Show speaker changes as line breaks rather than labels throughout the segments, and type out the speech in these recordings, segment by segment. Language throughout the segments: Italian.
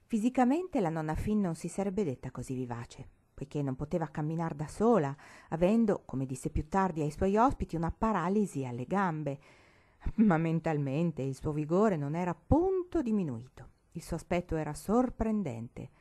Fisicamente la nonna Finn non si sarebbe detta così vivace, poiché non poteva camminar da sola, avendo, come disse più tardi ai suoi ospiti, una paralisi alle gambe. Ma mentalmente il suo vigore non era punto diminuito. Il suo aspetto era sorprendente.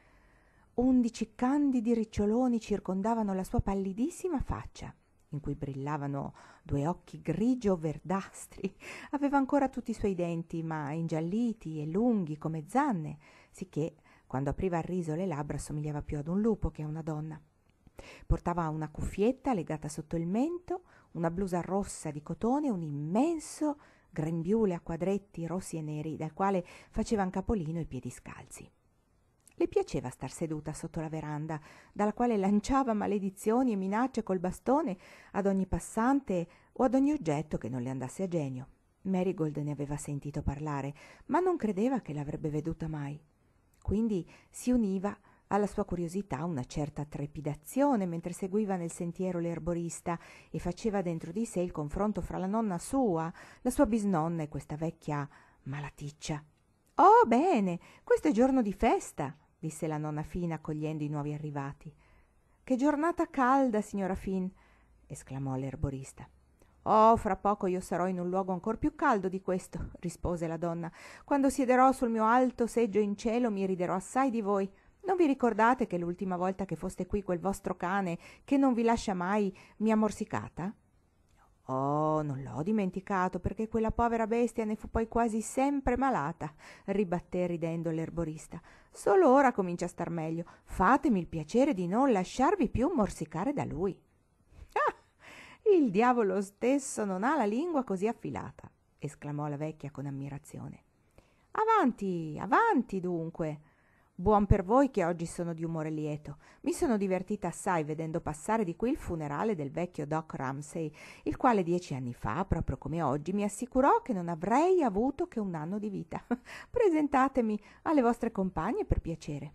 11 candidi riccioloni circondavano la sua pallidissima faccia, in cui brillavano 2 occhi grigio-verdastri. Aveva ancora tutti i suoi denti, ma ingialliti e lunghi come zanne, sicché quando apriva il riso le labbra somigliava più ad un lupo che a una donna. Portava una cuffietta legata sotto il mento, una blusa rossa di cotone e un immenso grembiule a quadretti rossi e neri, dal quale facevan capolino i piedi scalzi. Le piaceva star seduta sotto la veranda, dalla quale lanciava maledizioni e minacce col bastone ad ogni passante o ad ogni oggetto che non le andasse a genio. Marigold ne aveva sentito parlare, ma non credeva che l'avrebbe veduta mai. Quindi si univa alla sua curiosità una certa trepidazione mentre seguiva nel sentiero l'erborista e faceva dentro di sé il confronto fra la nonna sua, la sua bisnonna e questa vecchia malaticcia. «Oh, bene, questo è giorno di festa», disse la nonna Finn accogliendo i nuovi arrivati. «Che giornata calda, signora Finn», esclamò l'erborista. «Oh, fra poco io sarò in un luogo ancor più caldo di questo», rispose la donna. «Quando siederò sul mio alto seggio in cielo mi riderò assai di voi. Non vi ricordate che l'ultima volta che foste qui quel vostro cane, che non vi lascia mai, mi ha morsicata?» «Oh, non l'ho dimenticato, perché quella povera bestia ne fu poi quasi sempre malata», ribatté ridendo l'erborista. «Solo ora comincia a star meglio. Fatemi il piacere di non lasciarvi più morsicare da lui». «Ah, il diavolo stesso non ha la lingua così affilata», esclamò la vecchia con ammirazione. «Avanti, avanti dunque. Buon per voi che oggi sono di umore lieto. Mi sono divertita assai vedendo passare di qui il funerale del vecchio Doc Ramsay, il quale 10 anni fa, proprio come oggi, mi assicurò che non avrei avuto che 1 anno di vita. Presentatemi alle vostre compagne per piacere».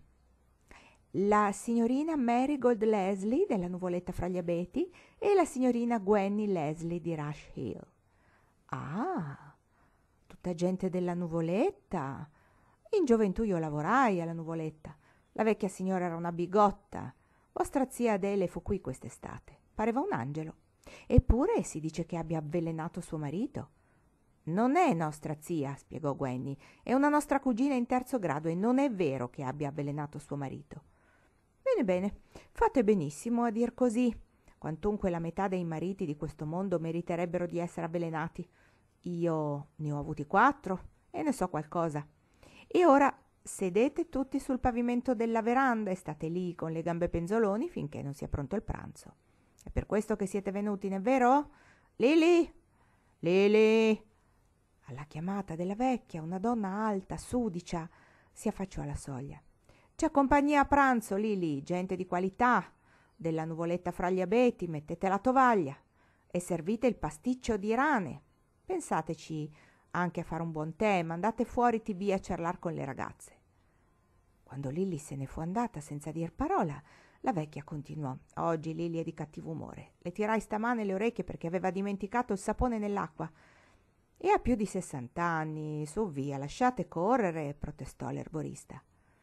«La signorina Marigold Leslie della Nuvoletta fra gli abeti e la signorina Gwenny Leslie di Rush Hill». «Ah, tutta gente della Nuvoletta. In gioventù io lavorai alla Nuvoletta. La vecchia signora era una bigotta. Vostra zia Adele fu qui quest'estate. Pareva un angelo. Eppure si dice che abbia avvelenato suo marito». «Non è nostra zia», spiegò Gwenny, «è una nostra cugina in 3° grado e non è vero che abbia avvelenato suo marito». «Bene, bene, fate benissimo a dir così. Quantunque la metà dei mariti di questo mondo meriterebbero di essere avvelenati. Io ne ho avuti 4 e ne so qualcosa. E ora sedete tutti sul pavimento della veranda e state lì con le gambe penzoloni finché non sia pronto il pranzo. È per questo che siete venuti, non è vero? Lili! Lili!» Alla chiamata della vecchia, una donna alta, sudicia, si affacciò alla soglia. «C'è compagnia a pranzo, Lili, gente di qualità, della Nuvoletta fra gli abeti, mettete la tovaglia e servite il pasticcio di rane. Pensateci anche a fare un buon tè, mandate fuori Tibì a ciarlar con le ragazze». Quando Lili se ne fu andata senza dir parola, la vecchia continuò: «Oggi Lili è di cattivo umore. Le tirai stamane le orecchie perché aveva dimenticato il sapone nell'acqua. E ha più di 60 anni, su via, lasciate correre», protestò l'erborista.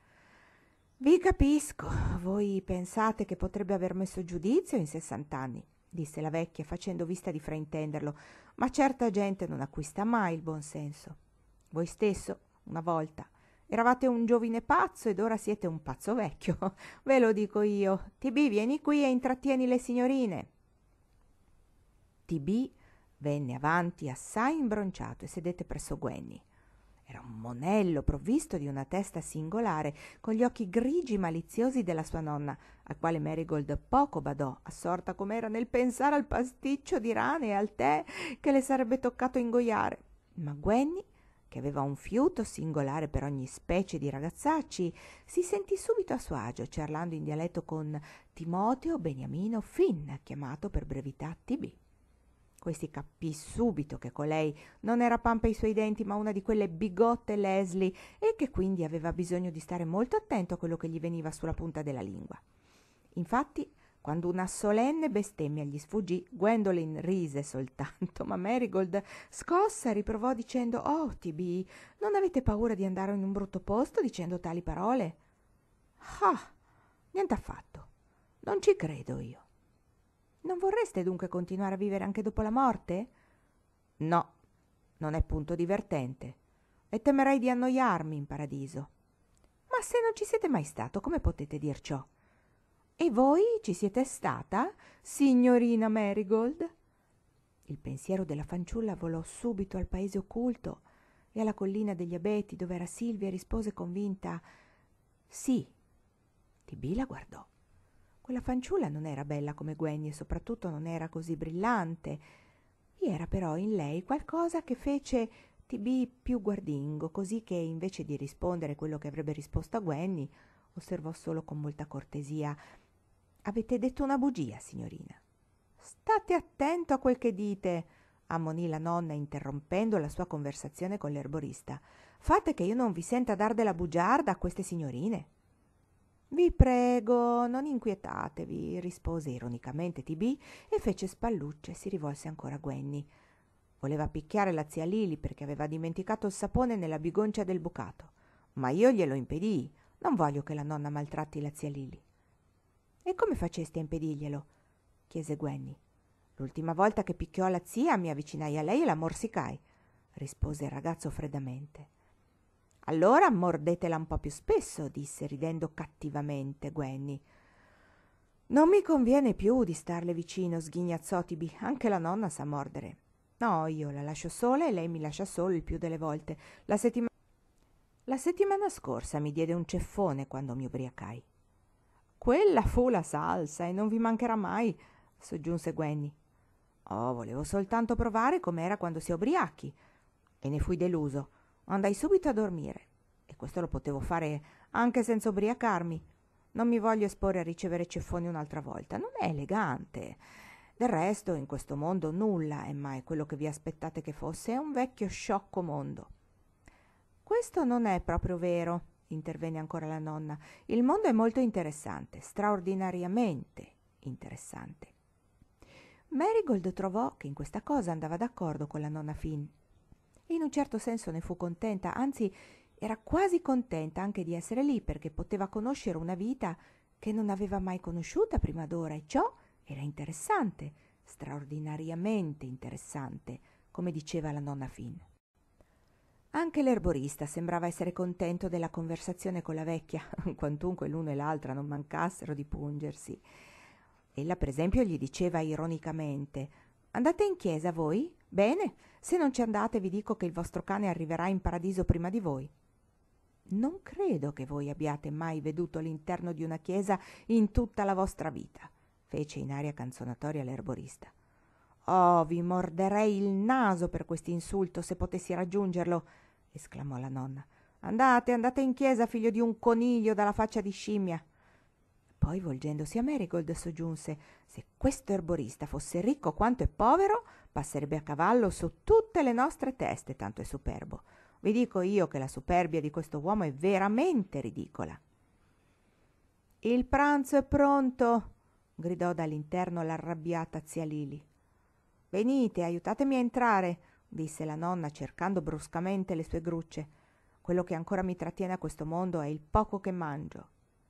«Vi capisco, voi pensate che potrebbe aver messo giudizio in 60 anni, disse la vecchia facendo vista di fraintenderlo, «ma certa gente non acquista mai il buon senso. Voi stesso, una volta, eravate un giovine pazzo ed ora siete un pazzo vecchio. Ve lo dico io. Tibì, vieni qui e intrattieni le signorine». Tibì venne avanti assai imbronciato e sedette presso Gwenny. Era un monello provvisto di una testa singolare, con gli occhi grigi maliziosi della sua nonna, al quale Marigold poco badò, assorta com'era nel pensare al pasticcio di rane e al tè che le sarebbe toccato ingoiare. Ma Gwenny, che aveva un fiuto singolare per ogni specie di ragazzacci, si sentì subito a suo agio, ciarlando in dialetto con Timoteo Beniamino Finn, chiamato per brevità Tibì. Questi capì subito che colei non era pan per i suoi denti, ma una di quelle bigotte Leslie, e che quindi aveva bisogno di stare molto attento a quello che gli veniva sulla punta della lingua. Infatti Quando una solenne bestemmia gli sfuggì, Gwendolyn rise soltanto, ma Marigold, scossa, riprovò dicendo: «Oh, TB, non avete paura di andare in un brutto posto dicendo tali parole?» «Ah, niente affatto. Non ci credo io». «Non vorreste dunque continuare a vivere anche dopo la morte?» «No, non è punto divertente e temerei di annoiarmi in paradiso». «Ma se non ci siete mai stato, come potete dir ciò?» «E voi ci siete stata, signorina Marigold?» Il pensiero della fanciulla volò subito al paese occulto e alla collina degli abeti, dove era Silvia, e rispose convinta: «Sì». TB la guardò. Quella fanciulla non era bella come Gwenny e soprattutto non era così brillante. Vi era però in lei qualcosa che fece TB più guardingo, così che invece di rispondere quello che avrebbe risposto a Gwenny, osservò solo con molta cortesia: «Avete detto una bugia, signorina». «State attento a quel che dite», ammonì la nonna, interrompendo la sua conversazione con l'erborista. «Fate che io non vi senta dar della bugiarda a queste signorine». «Vi prego, non inquietatevi», rispose ironicamente TB e fece spallucce e si rivolse ancora a Gwenny. Voleva picchiare la zia Lily perché aveva dimenticato il sapone nella bigoncia del bucato, ma io glielo impedii. Non voglio che la nonna maltratti la zia Lily. «E come faceste a impedirglielo?» chiese Gwenny. «L'ultima volta che picchiò la zia mi avvicinai a lei e la morsicai», rispose il ragazzo freddamente. «Allora mordetela un po' più spesso», disse ridendo cattivamente Gwenny. «Non mi conviene più di starle vicino», sghignazzò TB. «Anche la nonna sa mordere». «No, io la lascio sola e lei mi lascia solo il più delle volte. La settimana scorsa mi diede un ceffone quando mi ubriacai». «Quella fu la salsa e non vi mancherà mai», soggiunse Gwenny. «Oh, volevo soltanto provare com'era quando si è ubriachi». E ne fui deluso. Andai subito a dormire. E questo lo potevo fare anche senza ubriacarmi. Non mi voglio esporre a ricevere ceffoni un'altra volta. Non è elegante. Del resto, in questo mondo nulla è mai quello che vi aspettate che fosse. È un vecchio sciocco mondo». «Questo non è proprio vero», intervenne ancora la nonna. «Il mondo è molto interessante, straordinariamente interessante». Marigold trovò che in questa cosa andava d'accordo con la nonna Finn e in un certo senso ne fu contenta, anzi era quasi contenta anche di essere lì, perché poteva conoscere una vita che non aveva mai conosciuta prima d'ora, e ciò era interessante, straordinariamente interessante, come diceva la nonna Finn. Anche l'erborista sembrava essere contento della conversazione con la vecchia, quantunque l'uno e l'altra non mancassero di pungersi. Ella, per esempio, gli diceva ironicamente: «Andate in chiesa voi? Bene, se non ci andate vi dico che il vostro cane arriverà in paradiso prima di voi». «Non credo che voi abbiate mai veduto l'interno di una chiesa in tutta la vostra vita», fece in aria canzonatoria l'erborista. «Oh, vi morderei il naso per quest'insulto se potessi raggiungerlo», esclamò la nonna. Andate in chiesa, figlio di un coniglio dalla faccia di scimmia». Poi, volgendosi a Marigold, soggiunse: «Se questo erborista fosse ricco quanto è povero, passerebbe a cavallo su tutte le nostre teste, tanto è superbo. Vi dico io che la superbia di questo uomo è veramente ridicola». «Il pranzo è pronto», gridò dall'interno l'arrabbiata zia Lily. «Venite, aiutatemi a entrare», disse la nonna, cercando bruscamente le sue grucce. «Quello che ancora mi trattiene a questo mondo è il poco che mangio».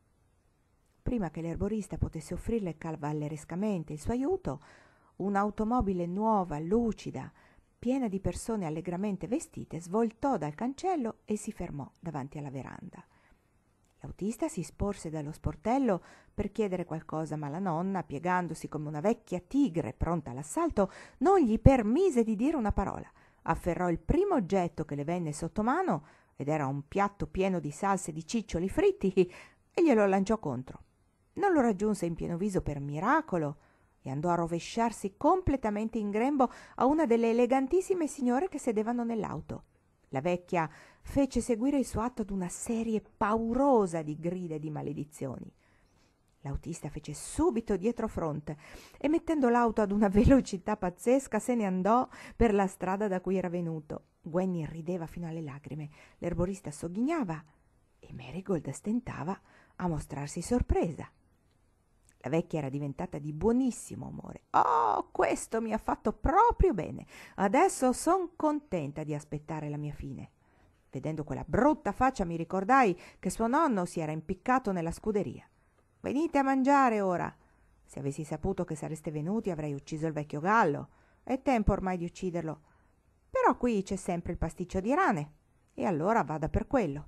Prima che l'erborista potesse offrirle cavallerescamente il suo aiuto, un'automobile nuova, lucida, piena di persone allegramente vestite, svoltò dal cancello e si fermò davanti alla veranda. L'autista si sporse dallo sportello per chiedere qualcosa, ma la nonna, piegandosi come una vecchia tigre pronta all'assalto, non gli permise di dire una parola. Afferrò il primo oggetto che le venne sotto mano, ed era un piatto pieno di salse e di ciccioli fritti, e glielo lanciò contro. Non lo raggiunse in pieno viso per miracolo e andò a rovesciarsi completamente in grembo a una delle elegantissime signore che sedevano nell'auto. La vecchia fece seguire il suo atto ad una serie paurosa di grida e di maledizioni. L'autista fece subito dietrofront e, mettendo l'auto ad una velocità pazzesca, se ne andò per la strada da cui era venuto. Gwenny rideva fino alle lacrime, l'erborista sogghignava e Marigold stentava a mostrarsi sorpresa. La vecchia era diventata di buonissimo umore. «Oh, questo mi ha fatto proprio bene. Adesso son contenta di aspettare la mia fine». Vedendo quella brutta faccia mi ricordai che suo nonno si era impiccato nella scuderia. «Venite a mangiare ora». Se avessi saputo che sareste venuti avrei ucciso il vecchio gallo. È tempo ormai di ucciderlo. Però qui c'è sempre il pasticcio di rane. E allora vada per quello.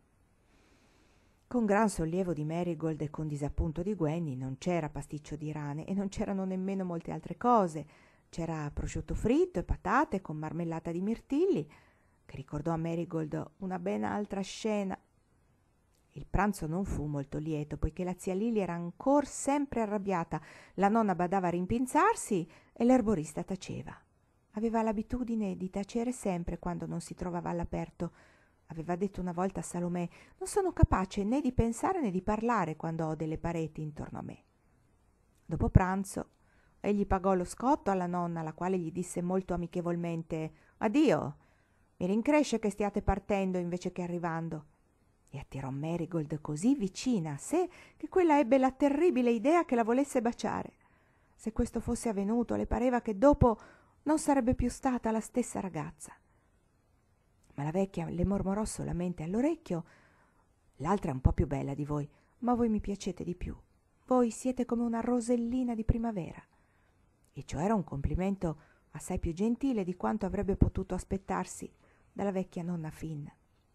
Con gran sollievo di Marigold e con disappunto di Gwenny non c'era pasticcio di rane e non c'erano nemmeno molte altre cose. C'era prosciutto fritto e patate con marmellata di mirtilli, che ricordò a Marigold una ben altra scena. Il pranzo non fu molto lieto, poiché la zia Lily era ancor sempre arrabbiata, la nonna badava a rimpinzarsi e l'erborista taceva. Aveva l'abitudine di tacere sempre quando non si trovava all'aperto. Aveva detto una volta a Salomè: «Non sono capace né di pensare né di parlare quando ho delle pareti intorno a me». Dopo pranzo egli pagò lo scotto alla nonna, la quale gli disse molto amichevolmente: «Addio, mi rincresce che stiate partendo invece che arrivando». E attirò Marigold così vicina a sé che quella ebbe la terribile idea che la volesse baciare. Se questo fosse avvenuto, le pareva che dopo non sarebbe più stata la stessa ragazza. Ma la vecchia le mormorò solamente all'orecchio: «L'altra è un po' più bella di voi, ma voi mi piacete di più. Voi siete come una rosellina di primavera». E ciò era un complimento assai più gentile di quanto avrebbe potuto aspettarsi dalla vecchia nonna Finn.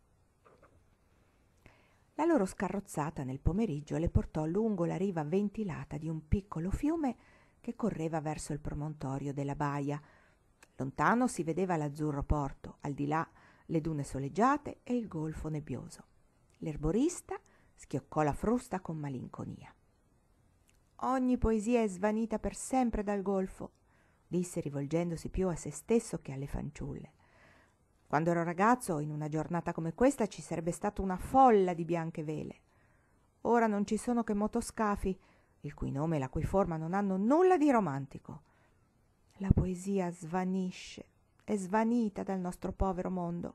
La loro scarrozzata nel pomeriggio le portò lungo la riva ventilata di un piccolo fiume che correva verso il promontorio della baia. Lontano si vedeva l'azzurro porto, al di là le dune soleggiate e il golfo nebbioso. L'erborista schioccò la frusta con malinconia. «Ogni poesia è svanita per sempre dal golfo», disse rivolgendosi più a se stesso che alle fanciulle. «Quando ero ragazzo, in una giornata come questa, ci sarebbe stata una folla di bianche vele. Ora non ci sono che motoscafi, il cui nome e la cui forma non hanno nulla di romantico. La poesia svanisce, è svanita dal nostro povero mondo».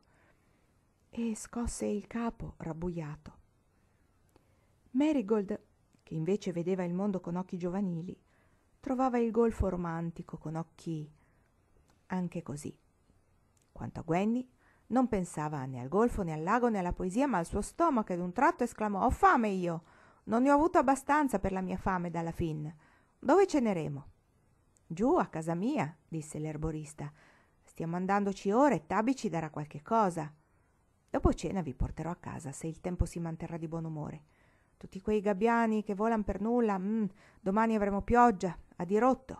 E scosse il capo rabbuiato. Marigold, che invece vedeva il mondo con occhi giovanili, trovava il golfo romantico con occhi anche così. Quanto a Gwenny, non pensava né al golfo né al lago né alla poesia, ma al suo stomaco, e d'un tratto esclamò: «Ho fame io! Non ne ho avuto abbastanza per la mia fame dalla Finn. Dove ceneremo?» «Giù, a casa mia», disse l'erborista. «Stiamo andandoci ora e Tabby ci darà qualche cosa. Dopo cena vi porterò a casa, se il tempo si manterrà di buon umore. Tutti quei gabbiani che volan per nulla, domani avremo pioggia, a dirotto».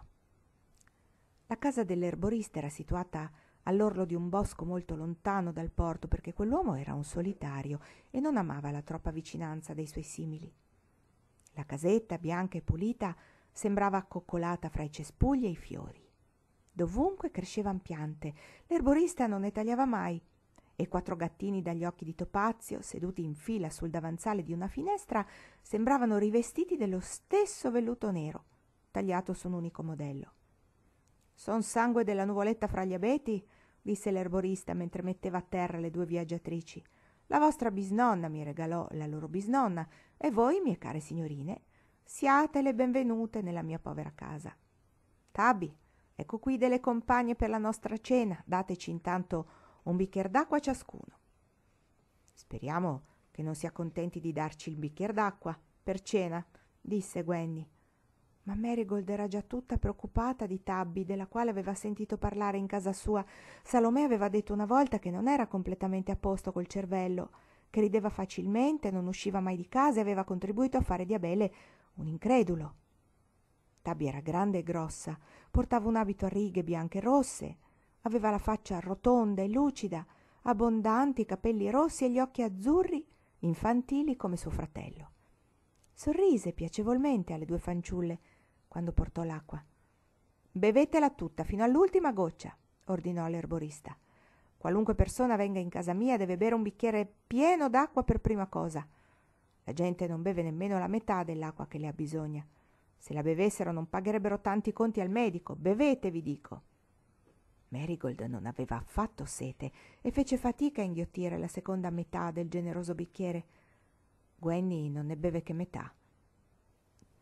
La casa dell'erborista era situata all'orlo di un bosco molto lontano dal porto, perché quell'uomo era un solitario e non amava la troppa vicinanza dei suoi simili. La casetta, bianca e pulita, sembrava accoccolata fra i cespugli e i fiori. Dovunque crescevan piante, l'erborista non ne tagliava mai, e 4 gattini dagli occhi di topazio, seduti in fila sul davanzale di una finestra, sembravano rivestiti dello stesso velluto nero, tagliato su un unico modello. «Son sangue della nuvoletta fra gli abeti», disse l'erborista mentre metteva a terra le 2 viaggiatrici. «La vostra bisnonna mi regalò la loro bisnonna, e voi, mie care signorine, siate le benvenute nella mia povera casa. Tabby, ecco qui delle compagne per la nostra cena, dateci intanto un bicchier d'acqua ciascuno». «Speriamo che non si accontenti di darci il bicchier d'acqua per cena», disse Gwenny. Ma Marigold era già tutta preoccupata di Tabby, della quale aveva sentito parlare in casa sua. Salomè aveva detto una volta che non era completamente a posto col cervello, che rideva facilmente, non usciva mai di casa e aveva contribuito a fare di Abele un incredulo. Tabby era grande e grossa, portava un abito a righe bianche e rosse, aveva la faccia rotonda e lucida, abbondanti capelli rossi e gli occhi azzurri, infantili come suo fratello. Sorrise piacevolmente alle 2 fanciulle quando portò l'acqua. «Bevetela tutta, fino all'ultima goccia», ordinò l'erborista. «Qualunque persona venga in casa mia deve bere un bicchiere pieno d'acqua per prima cosa. La gente non beve nemmeno la metà dell'acqua che le ha bisogna. Se la bevessero non pagherebbero tanti conti al medico. Bevete, vi dico». Marigold non aveva affatto sete e fece fatica a inghiottire la seconda metà del generoso bicchiere. Gwenny non ne beve che metà.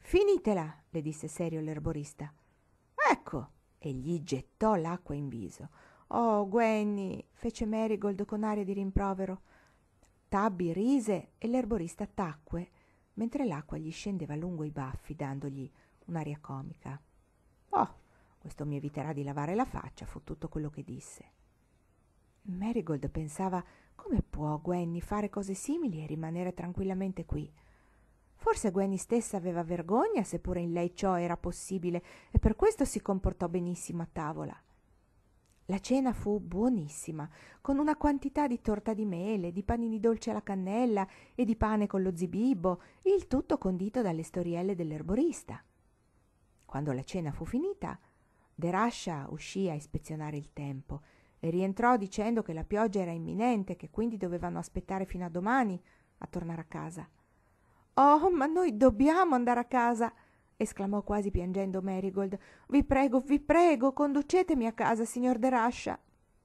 Finitela, le disse serio l'erborista. Ecco, e gli gettò l'acqua in viso. Oh, Gwenny, fece Marigold con aria di rimprovero. Tabby rise e l'erborista tacque, mentre l'acqua gli scendeva lungo i baffi, dandogli un'aria comica. Oh, questo mi eviterà di lavare la faccia, fu tutto quello che disse. Marigold pensava: come può Gwenny fare cose simili e rimanere tranquillamente qui? Forse Gwenny stessa aveva vergogna, seppure in lei ciò era possibile, e per questo si comportò benissimo a tavola. La cena fu buonissima, con una quantità di torta di mele, di panini dolci alla cannella e di pane con lo zibibbo, il tutto condito dalle storielle dell'erborista. Quando la cena fu finita, Derascia uscì a ispezionare il tempo e rientrò dicendo che la pioggia era imminente, che quindi dovevano aspettare fino a domani a tornare a casa. «Oh, ma noi dobbiamo andare a casa!» esclamò quasi piangendo Marigold. Vi prego, conducetemi a casa, signor Derascia!»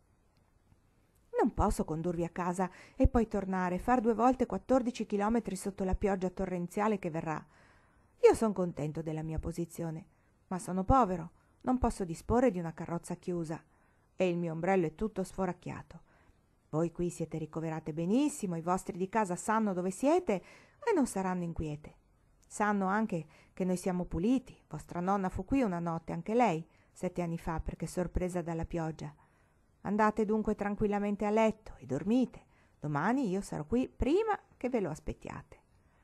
«Non posso condurvi a casa e poi tornare, far 2 volte 14 chilometri sotto la pioggia torrenziale che verrà. Io son contento della mia posizione, ma sono povero, non posso disporre di una carrozza chiusa e il mio ombrello è tutto sforacchiato. Voi qui siete ricoverate benissimo, i vostri di casa sanno dove siete e non saranno inquiete. Sanno anche che noi siamo puliti. Vostra nonna fu qui una notte, anche lei, 7 anni fa, perché sorpresa dalla pioggia. Andate dunque tranquillamente a letto e dormite. Domani io sarò qui prima che ve lo aspettiate.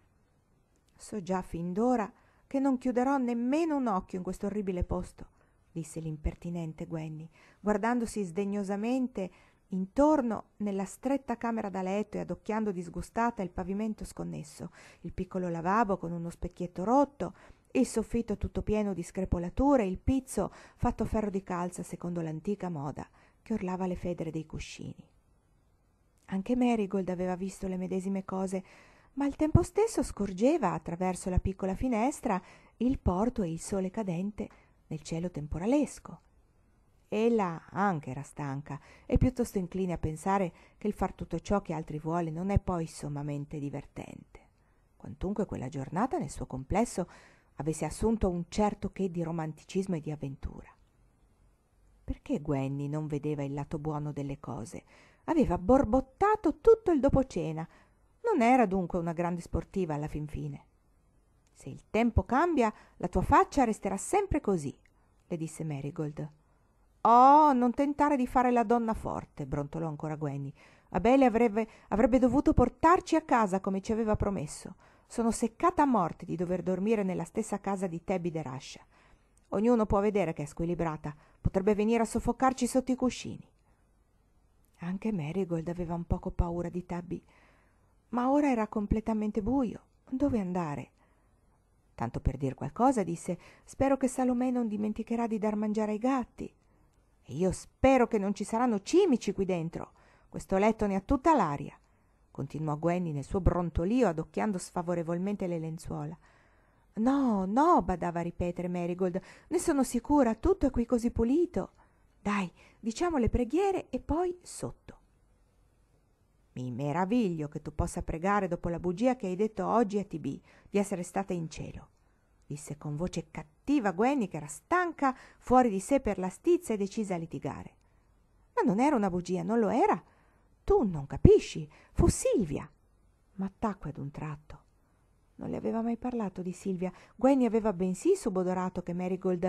So già fin d'ora che non chiuderò nemmeno un occhio in questo orribile posto, disse l'impertinente Gwenny, guardandosi sdegnosamente intorno nella stretta camera da letto e adocchiando disgustata il pavimento sconnesso, il piccolo lavabo con uno specchietto rotto, il soffitto tutto pieno di screpolature, il pizzo fatto a ferro di calza secondo l'antica moda che orlava le federe dei cuscini. Anche Marigold aveva visto le medesime cose, ma al tempo stesso scorgeva attraverso la piccola finestra il porto e il sole cadente nel cielo temporalesco. Ella anche era stanca e piuttosto incline a pensare che il far tutto ciò che altri vuole non è poi sommamente divertente, quantunque quella giornata nel suo complesso avesse assunto un certo che di romanticismo e di avventura. Perché Gwenny non vedeva il lato buono delle cose? Aveva borbottato tutto il dopocena, non era dunque una grande sportiva alla fin fine. Se il tempo cambia, la tua faccia resterà sempre così, le disse Marigold. «Oh, non tentare di fare la donna forte», brontolò ancora Gwenny. «Abele avrebbe dovuto portarci a casa come ci aveva promesso. Sono seccata a morte di dover dormire nella stessa casa di Tabby Derascia. Ognuno può vedere che è squilibrata. Potrebbe venire a soffocarci sotto i cuscini». Anche Marigold aveva un poco paura di Tabby, ma ora era completamente buio. Dove andare? Tanto per dir qualcosa, disse: «Spero che Salomè non dimenticherà di dar mangiare ai gatti. E io spero che non ci saranno cimici qui dentro. Questo letto ne ha tutta l'aria», continuò Gwenny nel suo brontolio, adocchiando sfavorevolmente le lenzuola. «No, no», badava a ripetere Marigold, «ne sono sicura, tutto è qui così pulito. Dai, diciamo le preghiere e poi sotto». «Mi meraviglio che tu possa pregare dopo la bugia che hai detto oggi a TB di essere stata in cielo», disse con voce cattiva Gwenny, che era stanca, fuori di sé per la stizza e decisa a litigare. «Ma non era una bugia, non lo era. Tu non capisci, fu Silvia». Ma tacque ad un tratto. Non le aveva mai parlato di Silvia. Gwenny aveva bensì subodorato che Marigold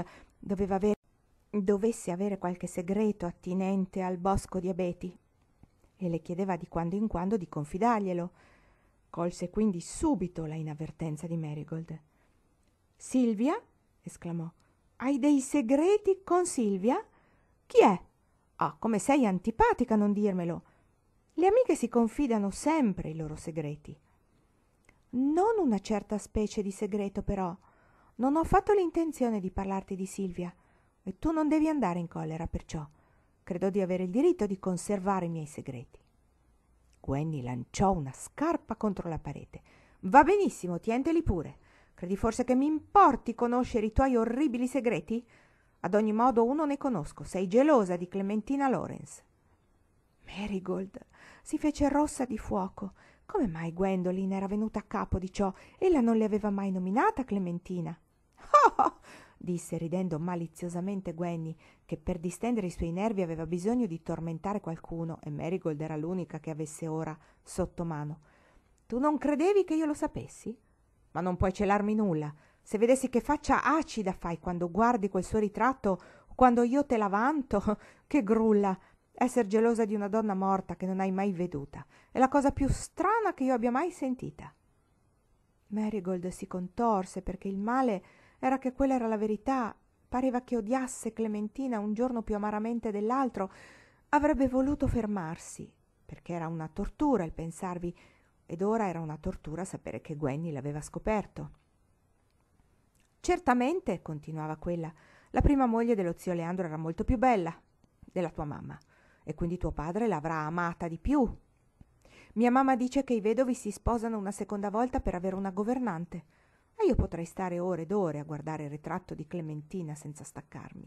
dovesse avere qualche segreto attinente al bosco di abeti e le chiedeva di quando in quando di confidarglielo. Colse quindi subito la inavvertenza di Marigold. «Silvia?» esclamò. «Hai dei segreti con Silvia? Chi è? Ah, come sei antipatica a non dirmelo. Le amiche si confidano sempre i loro segreti». «Non una certa specie di segreto, però. Non ho affatto l'intenzione di parlarti di Silvia e tu non devi andare in collera perciò. Credo di avere il diritto di conservare i miei segreti». Gwenny lanciò una scarpa contro la parete. «Va benissimo, tienteli pure. Credi forse che mi importi conoscere i tuoi orribili segreti? Ad ogni modo uno ne conosco. Sei gelosa di Clementina Lawrence». Marigold si fece rossa di fuoco. Come mai Gwendolyn era venuta a capo di ciò? Ella non le aveva mai nominata Clementina. Oh! Disse ridendo maliziosamente Gwenny, che per distendere i suoi nervi aveva bisogno di tormentare qualcuno, e Marigold era l'unica che avesse ora sotto mano. Tu non credevi che io lo sapessi? Ma non puoi celarmi nulla. Se vedessi che faccia acida fai quando guardi quel suo ritratto o quando io te la vanto, che grulla! Esser gelosa di una donna morta che non hai mai veduta è la cosa più strana che io abbia mai sentita. Marigold si contorse perché il male era che quella era la verità. Pareva che odiasse Clementina un giorno più amaramente dell'altro. Avrebbe voluto fermarsi, perché era una tortura il pensarvi, ed ora era una tortura sapere che Gwenny l'aveva scoperto. Certamente, continuava quella, la prima moglie dello zio Leandro era molto più bella della tua mamma, e quindi tuo padre l'avrà amata di più. Mia mamma dice che i vedovi si sposano una seconda volta per avere una governante, e io potrei stare ore ed ore a guardare il ritratto di Clementina senza staccarmi.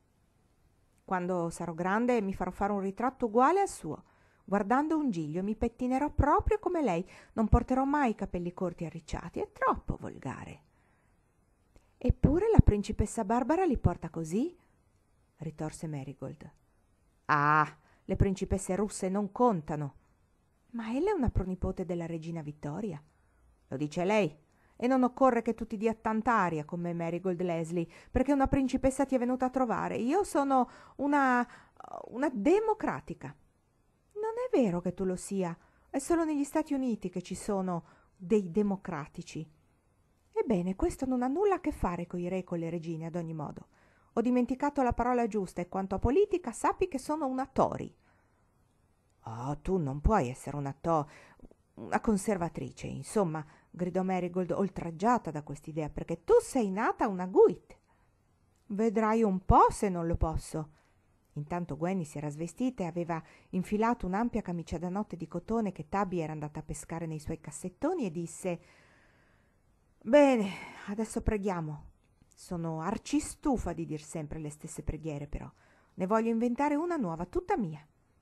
Quando sarò grande mi farò fare un ritratto uguale al suo, guardando un giglio, e mi pettinerò proprio come lei. Non porterò mai i capelli corti arricciati, è troppo volgare. Eppure la principessa Barbara li porta così? Ritorse Marigold. Ah, le principesse russe non contano. Ma ella è una pronipote della regina Vittoria. Lo dice lei, e non occorre che tu ti dia tanta aria come Marigold Leslie, perché una principessa ti è venuta a trovare. Io sono una democratica. Non è vero che tu lo sia, è solo negli Stati Uniti che ci sono dei democratici. Ebbene, questo non ha nulla a che fare coi re e con le regine, ad ogni modo. Ho dimenticato la parola giusta, e quanto a politica sappi che sono una Tory. Oh, tu non puoi essere una conservatrice, insomma, gridò Marigold oltraggiata da quest'idea, perché tu sei nata una Guit. Vedrai un po' se non lo posso. Intanto Gwenny si era svestita e aveva infilato un'ampia camicia da notte di cotone che Tabby era andata a pescare nei suoi cassettoni, e disse: «Bene, adesso preghiamo. Sono arcistufa di dir sempre le stesse preghiere, però. Ne voglio inventare una nuova, tutta mia».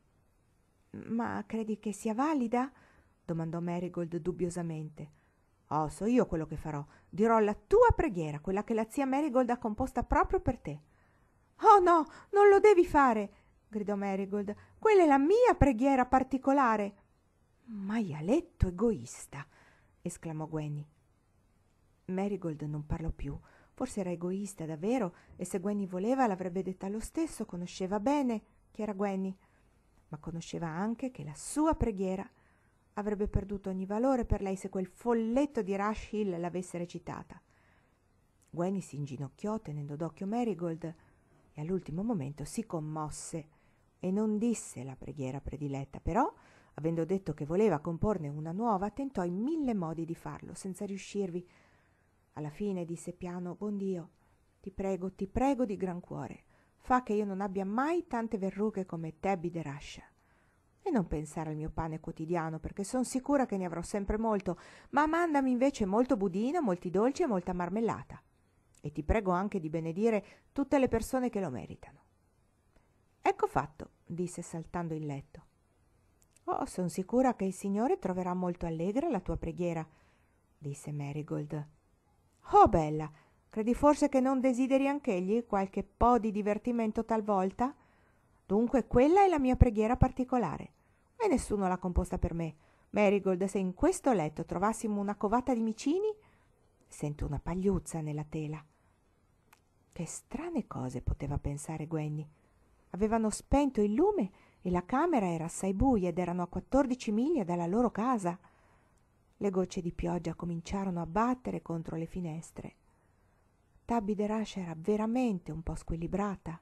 «Ma credi che sia valida?» domandò Marigold dubbiosamente. «Oh, so io quello che farò. Dirò la tua preghiera, quella che la zia Marigold ha composta proprio per te». «Oh no, non lo devi fare!» gridò Marigold. «Quella è la mia preghiera particolare!» «Maialetto egoista!» esclamò Gwenny. Marigold non parlò più. Forse era egoista davvero, e se Gwenny voleva l'avrebbe detta lo stesso. Conosceva bene chi era Gwenny, ma conosceva anche che la sua preghiera avrebbe perduto ogni valore per lei se quel folletto di Rush Hill l'avesse recitata. Gwenny si inginocchiò tenendo d'occhio Marigold, e all'ultimo momento si commosse e non disse la preghiera prediletta. Però, avendo detto che voleva comporne una nuova, tentò in 1000 modi di farlo senza riuscirvi. Alla fine disse piano: «Buon Dio, ti prego di gran cuore, fa che io non abbia mai tante verrughe come Tabby de Rascia. E non pensare al mio pane quotidiano, perché son sicura che ne avrò sempre molto, ma mandami invece molto budino, molti dolci e molta marmellata. E ti prego anche di benedire tutte le persone che lo meritano». «Ecco fatto», disse saltando in letto. «Oh, son sicura che il Signore troverà molto allegra la tua preghiera», disse Marigold. «Oh, bella, credi forse che non desideri anch'egli qualche po' di divertimento talvolta? Dunque quella è la mia preghiera particolare, e nessuno l'ha composta per me. Marigold, se in questo letto trovassimo una covata di micini, sento una pagliuzza nella tela». Che strane cose poteva pensare Gwenny. Avevano spento il lume e la camera era assai buia, ed erano a 14 miglia dalla loro casa. Le gocce di pioggia cominciarono a battere contro le finestre. Tabby de Rascia era veramente un po' squilibrata.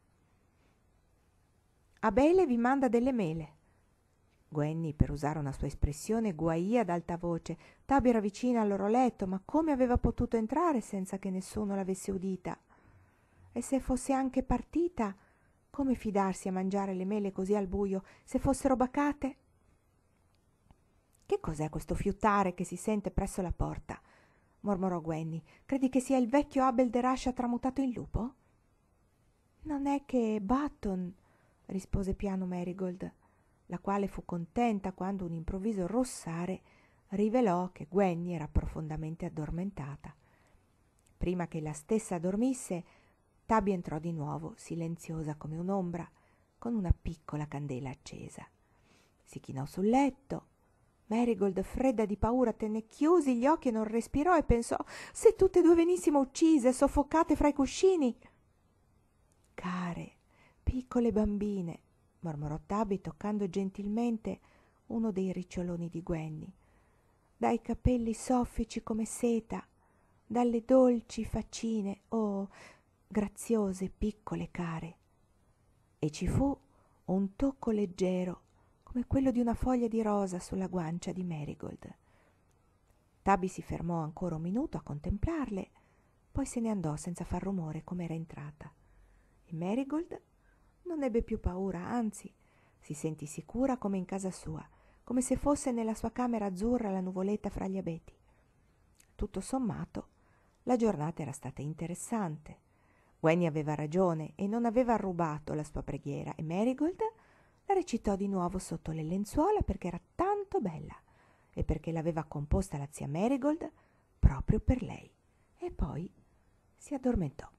«Abele vi manda delle mele». Gwenny, per usare una sua espressione, guaì ad alta voce. Tabby era vicina al loro letto, ma come aveva potuto entrare senza che nessuno l'avesse udita? E se fosse anche partita, come fidarsi a mangiare le mele così al buio, se fossero bacate? «Che cos'è questo fiutare che si sente presso la porta?» mormorò Gwenny. «Credi che sia il vecchio Abel de Rascia tramutato in lupo?» «Non è che Button», rispose piano Marigold, la quale fu contenta quando un improvviso rossare rivelò che Gwenny era profondamente addormentata. Prima che la stessa dormisse, Tabby entrò di nuovo, silenziosa come un'ombra, con una piccola candela accesa. Si chinò sul letto. Marigold, fredda di paura, tenne chiusi gli occhi e non respirò e pensò: se tutte e due venissimo uccise, soffocate fra i cuscini. Care, piccole bambine, mormorò Tabby toccando gentilmente uno dei riccioloni di Gwenny, dai capelli soffici come seta, dalle dolci faccine, oh, graziose piccole care. E ci fu un tocco leggero come quello di una foglia di rosa sulla guancia di Marigold. Tabby si fermò ancora un minuto a contemplarle, poi se ne andò senza far rumore come era entrata. E Marigold non ebbe più paura, anzi, si sentì sicura come in casa sua, come se fosse nella sua camera azzurra la nuvoletta fra gli abeti. Tutto sommato, la giornata era stata interessante. Gwenny aveva ragione e non aveva rubato la sua preghiera, e Marigold la recitò di nuovo sotto le lenzuola perché era tanto bella e perché l'aveva composta la zia Marigold proprio per lei. E poi si addormentò.